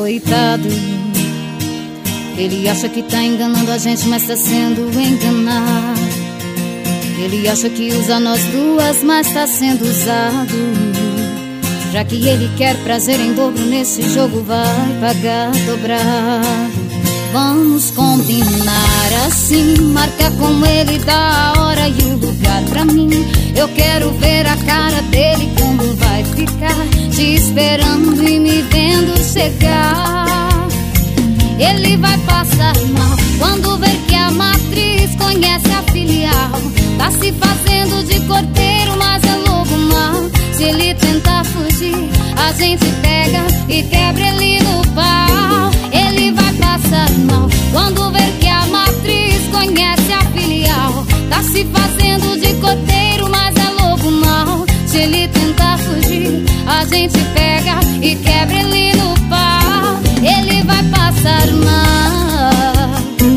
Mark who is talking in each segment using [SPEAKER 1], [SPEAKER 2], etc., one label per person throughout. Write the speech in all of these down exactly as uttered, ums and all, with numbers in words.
[SPEAKER 1] coitado. Ele acha que tá enganando a gente, mas tá sendo enganado. Ele acha que usa nós duas, mas tá sendo usado. Já que ele quer prazer em dobro nesse jogo, vai pagar dobrado. Vamos combinar assim, marcar com ele da hora e o lugar pra mim. Eu quero ver a cara dele como vai ficar, te esperando e me vendo chegar. Ele vai passar mal quando ver que a matriz conhece a filial. Tá se fazendo de corteiro, mas é lobo mau. Se ele tentar fugir, a gente pega e quebra ele no pau. Ele vai passar mal quando ver que a matriz conhece a filial. Tá se fazendo de corteiro, mas é lobo mau. Se ele tentar fugir, a gente pega e quebra ele no pau. Ele vai passar mal.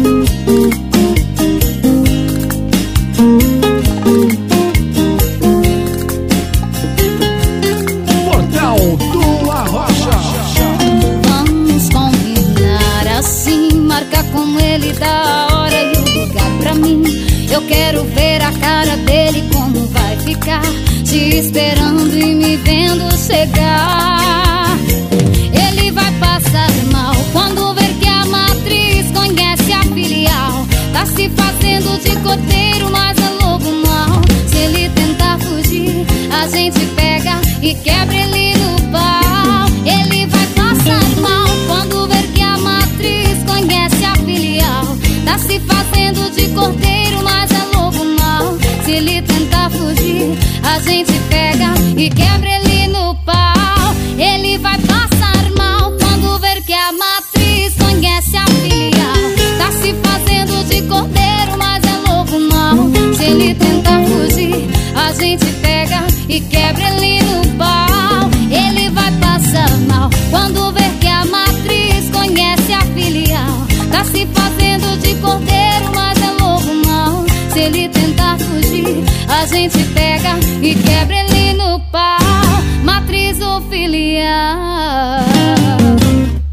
[SPEAKER 2] Portal do Arrocha.
[SPEAKER 1] Vamos combinar assim, marcar com ele da hora e o lugar pra mim. Eu quero ver a cara dele como vai ficar, te esperando e me vendo chegar. Ele vai passar mal quando ver que a matriz conhece a filial. Tá se fazendo de corteiro, mas é lobo mau. Se ele tentar fugir, a gente pega e quebra ele no pau. Ele vai passar mal quando ver que a matriz conhece a filial. Tá se fazendo de corteiro, mas é lobo mau. Se ele tentar fugir, a gente pega e quebra ele no pau. Ele vai passar mal quando ver que a matriz conhece a filial. Tá se fazendo de cordeiro, mas é lobo mau. Se ele tentar fugir, a gente pega e quebra ele no pau. Ele vai passar mal quando ver que a matriz conhece a filial. Tá se fazendo de cordeiro, mas é lobo mau. Se ele tentar fugir, a gente pega e quebra ele no pau. Matriz ou filial.